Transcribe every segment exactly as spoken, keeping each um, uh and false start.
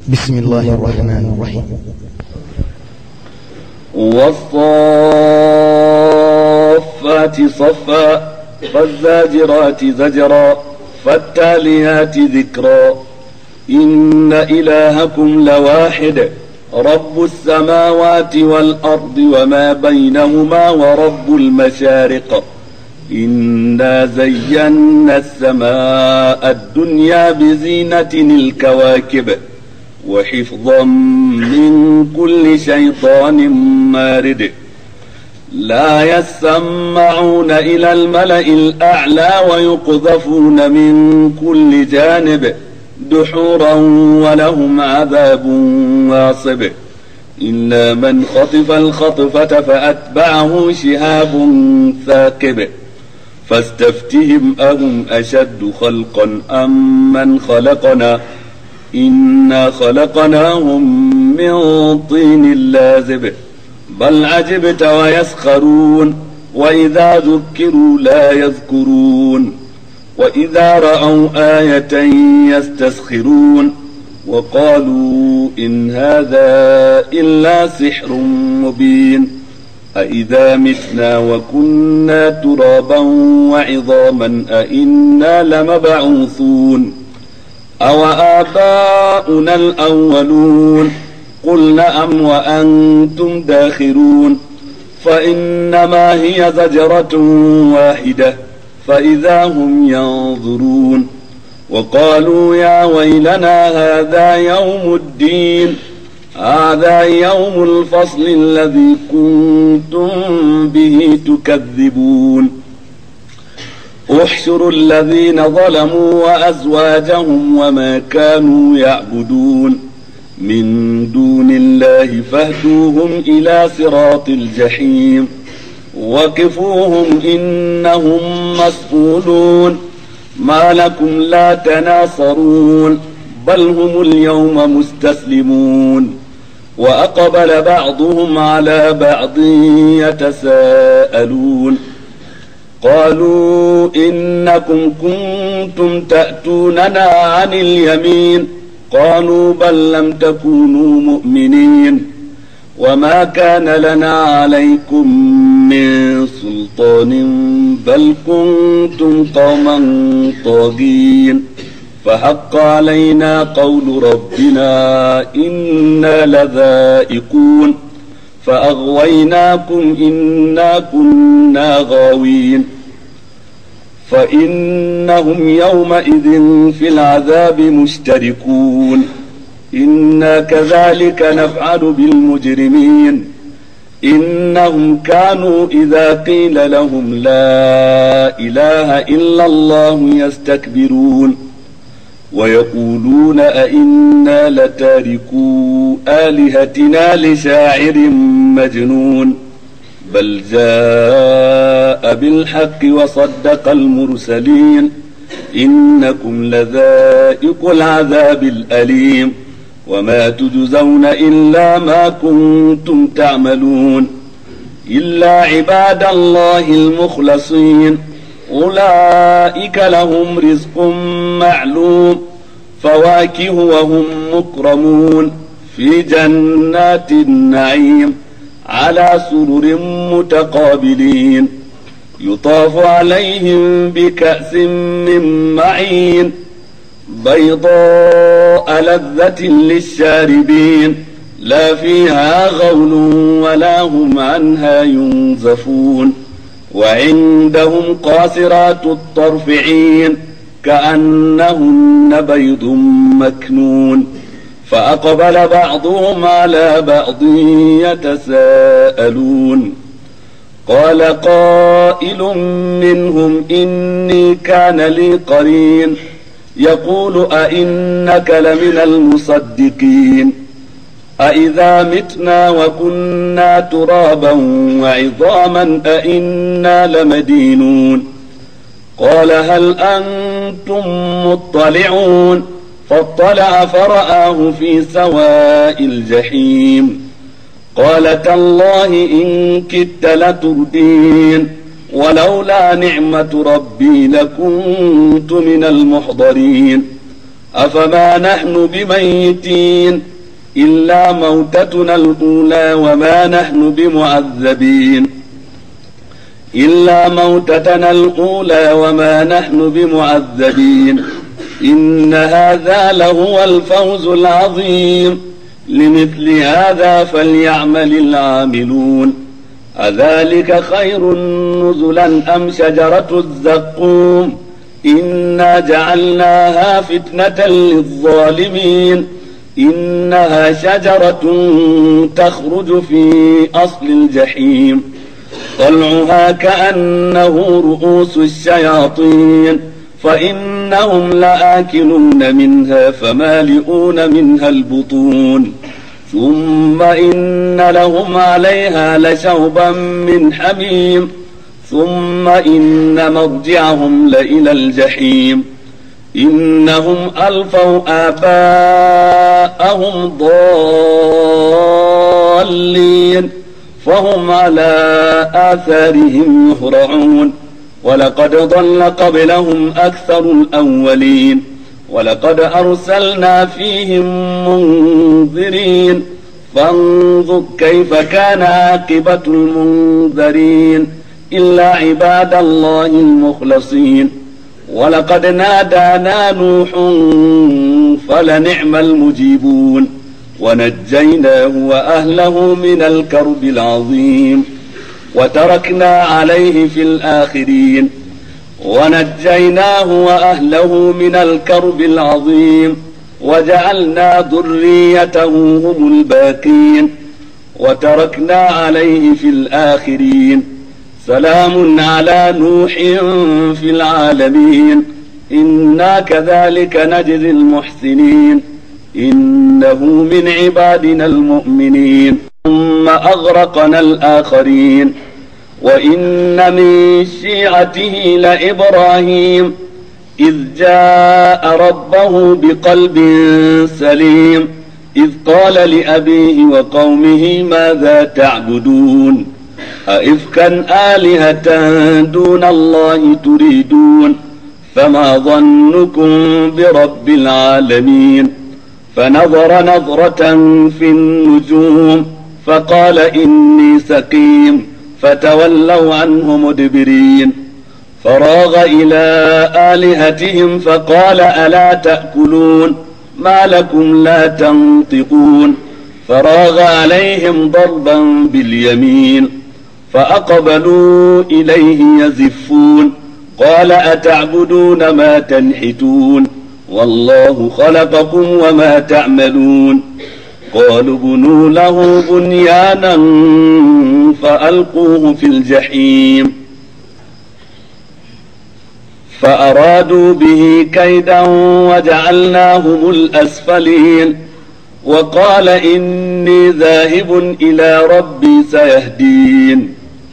بسم الله الرحمن الرحيم. والصافات صفا فالزاجرات زجرا فالتاليات ذكرا إن إلهكم لواحد رب السماوات والأرض وما بينهما ورب المشارق إنا زينا السماء الدنيا بزينة الكواكب وحفظا من كل شيطان مارد لا يسمعون إلى الملأ الأعلى ويقذفون من كل جانب دحورا ولهم عذاب واصب إلا من خطف الخطفة فأتبعه شهاب ثاقب فاستفتهم أهم أشد خلقا أم من خلقنا إنا خلقناهم من طين لازب بل عجبت ويسخرون وإذا ذكروا لا يذكرون وإذا رأوا آية يستسخرون وقالوا إن هذا إلا سحر مبين أإذا متنا وكنا ترابا وعظاما أإنا لمبعوثون أو آباؤنا الأولون قل نعم وأنتم داخرون فإنما هي زجرة واحدة فإذا هم ينظرون وقالوا يا ويلنا هذا يوم الدين هذا يوم الفصل الذي كنتم به تكذبون احشروا الذين ظلموا وأزواجهم وما كانوا يعبدون من دون الله فاهدوهم إلى صراط الجحيم وقفوهم إنهم مسؤولون ما لكم لا تناصرون بل هم اليوم مستسلمون وأقبل بعضهم على بعض يتساءلون قالوا إنكم كنتم تأتوننا عن اليمين قالوا بل لم تكونوا مؤمنين وما كان لنا عليكم من سلطان بل كنتم قوما طاغين فحق علينا قول ربنا إنا لذائقون فأغويناكم إنا كنا غاوين فإنهم يومئذ في العذاب مشتركون إنا كذلك نفعل بالمجرمين إنهم كانوا إذا قيل لهم لا إله إلا الله يستكبرون ويقولون أئنا لتاركو آلهتنا لشاعر مجنون بل جاء بالحق وصدق المرسلين إنكم لذائق العذاب الأليم وما تجزون إلا ما كنتم تعملون إلا عباد الله المخلصين أولئك لهم رزق معلوم فواكه وهم مكرمون في جنات النعيم على سرر متقابلين يطاف عليهم بكأس من معين بيضاء لذة للشاربين لا فيها غول ولا هم عنها ينزفون وعندهم قاصرات الطرف عين كأنهن بيض مكنون فأقبل بعضهم على بعض يتساءلون قال قائل منهم إني كان لي قرين يقول أئنك لمن المصدقين أئذا متنا وكنا ترابا وعظاما أئنا لمدينون قال هل أنتم مطلعون فاطلع فرآه في سواء الجحيم قال تالله إن كدت لتردين ولولا نعمة ربي لكنت من المحضرين أفما نحن بميتين إلا موتتنا الأولى وما نحن بمعذبين إلا موتتنا الأولى وما نحن بمعذبين إن هذا لهو الفوز العظيم لمثل هذا فليعمل العاملون أذلك خير نزلا أم شجرة الزقوم إنا جعلناها فتنة للظالمين إنها شجرة تخرج في أصل الجحيم طلعها كأنه رؤوس الشياطين فإنهم لآكلون منها فمالئون منها البطون ثم إن لهم عليها لشوبا من حميم ثم إن مرجعهم لإلى الجحيم إنهم ألفوا آباءهم ضالين فهم على آثارهم يهرعون ولقد ضل قبلهم أكثر الأولين ولقد أرسلنا فيهم منذرين فانظر كيف كان عاقبة المنذرين إلا عباد الله المخلصين ولقد نادانا نوح فلنعم المجيبون ونجيناه وأهله من الكرب العظيم وتركنا عليه في الآخرين ونجيناه وأهله من الكرب العظيم وجعلنا ذريته هم الباقين وتركنا عليه في الآخرين سلام على نوح في العالمين إنا كذلك نجزي المحسنين إنه من عبادنا المؤمنين ثم أغرقنا الآخرين وإن من شيعته لإبراهيم إذ جاء ربه بقلب سليم إذ قال لأبيه وقومه ماذا تعبدون أئفكا آلهة دون الله تريدون فما ظنكم برب العالمين فنظر نظرة في النجوم فقال إني سقيم فتولوا عنه مدبرين فراغ إلى آلهتهم فقال ألا تأكلون ما لكم لا تنطقون فراغ عليهم ضربا باليمين فأقبلوا إليه يزفون قال أتعبدون ما تنحتون والله خلقكم وما تعملون قالوا بنوا له بنيانا فألقوه في الجحيم فأرادوا به كيدا وجعلناهم الأسفلين وقال إني ذاهب إلى ربي سيهدين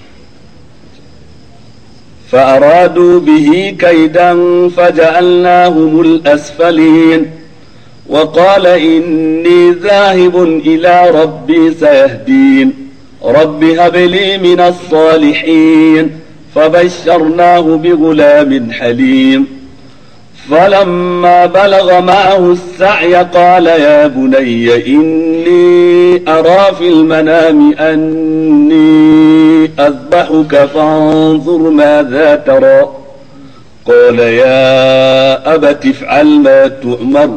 فأرادوا به كيدا فجعلناهم الأسفلين وقال إني ذاهب إلى ربي سيهدين رب هب لي من الصالحين فبشرناه بغلام حليم فلما بلغ معه السعي قال يا بني إني أرى في المنام أني أذبحك فانظر ماذا ترى قال يا أبت افعل ما تؤمر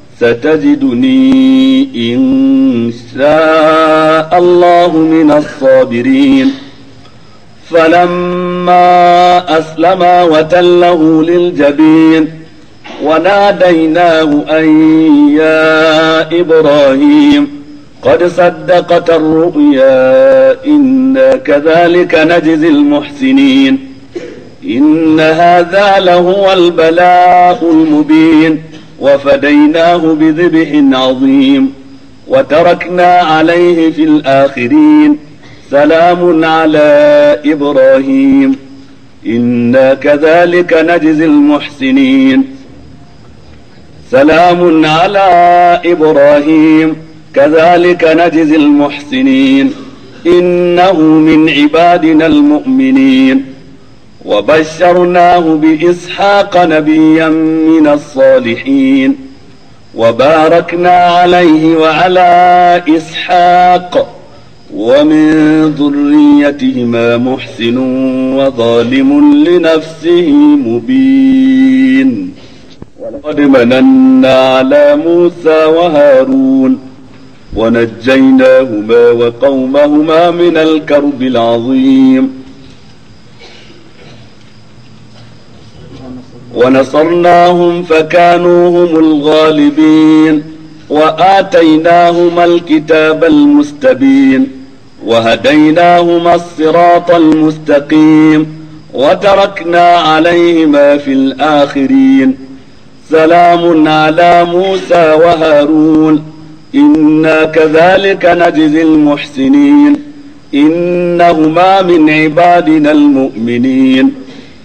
ستجدني إن شاء الله من الصابرين فلما أسلما وتله للجبين وناديناه أن يا إبراهيم قد صدقت الرؤيا إنا كذلك نجزي المحسنين إن هذا لهو البلاء المبين وفديناه بذبح عظيم وتركنا عليه في الآخرين سلام على إبراهيم إنا كذلك نجزي المحسنين سلام على إبراهيم كذلك نجزي المحسنين إنه من عبادنا المؤمنين وبشرناه بإسحاق نبيا من الصالحين وباركنا عليه وعلى إسحاق ومن ذريتهما محسن وظالم لنفسه مبين. ولقد مننا على موسى وهارون ونجيناهما وقومهما من الكرب العظيم ونصرناهم فكانوا هم الغالبين وآتيناهما الكتاب المستبين وهديناهما الصراط المستقيم وتركنا عليهما في الآخرين. سلام على موسى وهارون إنا كذلك نجزي المحسنين إنهما من عبادنا المؤمنين.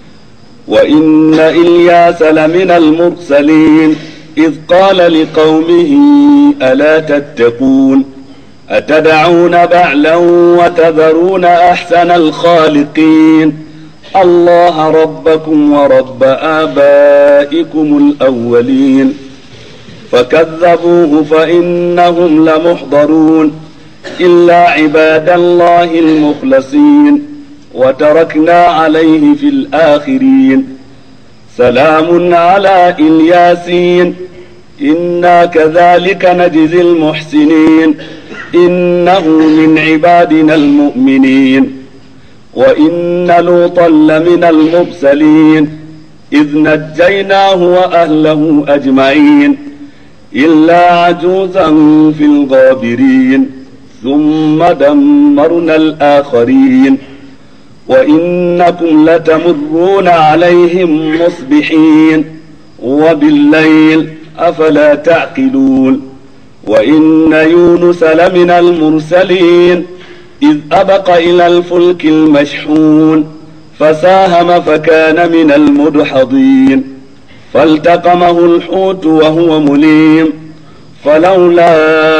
وإن إلياس لمن المرسلين إذ قال لقومه ألا تتقون أتدعون بعلا وتذرون أحسن الخالقين الله ربكم ورب آبائكم الأولين. فكذبوه فإنهم لمحضرون إلا عباد الله المخلصين وتركنا عليه في الآخرين. سلام على الياسين إنا كذلك نجزي المحسنين إنه من عبادنا المؤمنين. وإن لوطا لمن المرسلين إذ نجيناه وأهله أجمعين إلا عجوزا في الغابرين ثم دمرنا الآخرين. وإنكم لتمرون عليهم مصبحين وبالليل أفلا تعقلون. وإن يونس لمن المرسلين إذ أبق إلى الفلك المشحون فساهم فكان من المدحضين فالتقمه الحوت وهو مليم فلولا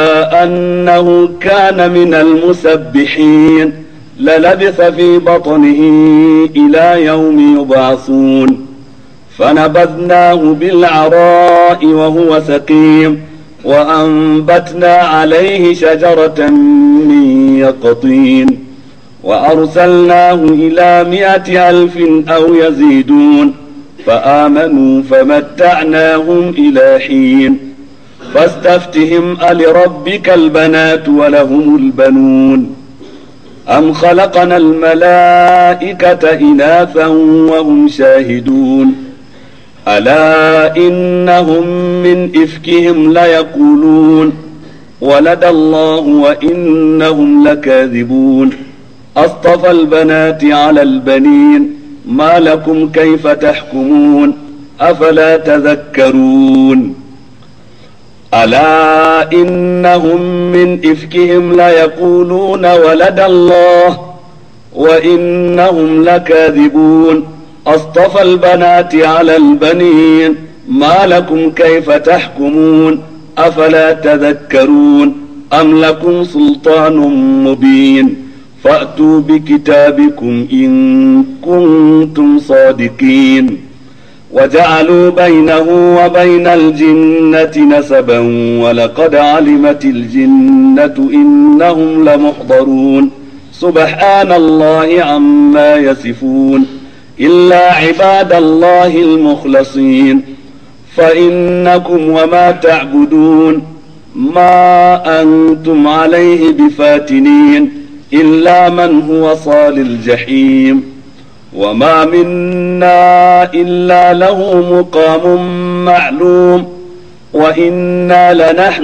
أنه كان من المسبحين للبث في بطنه إلى يوم يبعثون. فنبذناه بالعراء وهو سقيم وأنبتنا عليه شجرة من يقطين وأرسلناه إلى مائة ألف أو يزيدون فآمنوا فمتعناهم إلى حين. فاستفتهم ألربك البنات ولهم البنون أم خلقنا الملائكة إناثا وهم شاهدون ألا إنهم من إفكهم ليقولون ولد الله وإنهم لكاذبون. أصطفى البنات على البنين ما لكم كيف تحكمون أفلا تذكرون. ألا إنهم من إفكهم ليقولون ولد الله وإنهم لكاذبون. أصطفى البنات على البنين ما لكم كيف تحكمون أفلا تذكرون. أم لكم سلطان مبين فأتوا بكتابكم إن كنتم صادقين. وجعلوا بينه وبين الجنة نسبا ولقد علمت الجنة إنهم لمحضرون. سبحان الله عما يصفون إلا عباد الله المخلصين. فإنكم وما تعبدون ما أنتم عليه بفاتنين إلا من هو صال الجحيم. وما منا إلا له مقام معلوم وإنا لنحن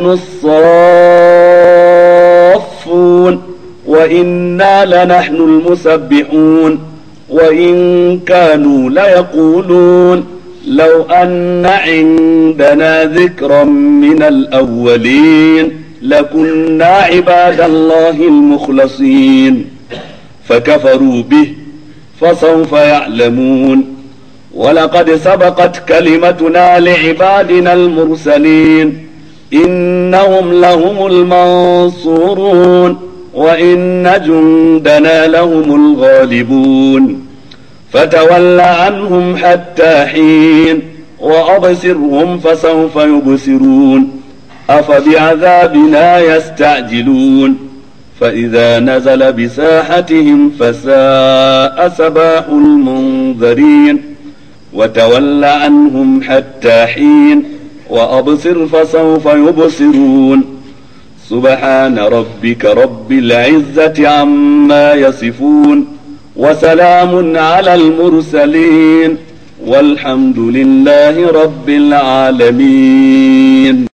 الصافون وإنا لنحن المسبحون. وإن كانوا ليقولون لو أن عندنا ذكرا من الأولين لكنا عباد الله المخلصين فكفروا به فسوف يعلمون. ولقد سبقت كلمتنا لعبادنا المرسلين إنهم لهم المنصورون وإن جندنا لهم الغالبون. فتول عنهم حتى حين وأبصرهم فسوف يبصرون أفبعذابنا يستعجلون فإذا نزل بساحتهم فساء سباح المنذرين وتول عنهم حتى حين وأبصر فسوف يبصرون سبحان ربك رب العزة عما يصفون وسلام على المرسلين والحمد لله رب العالمين.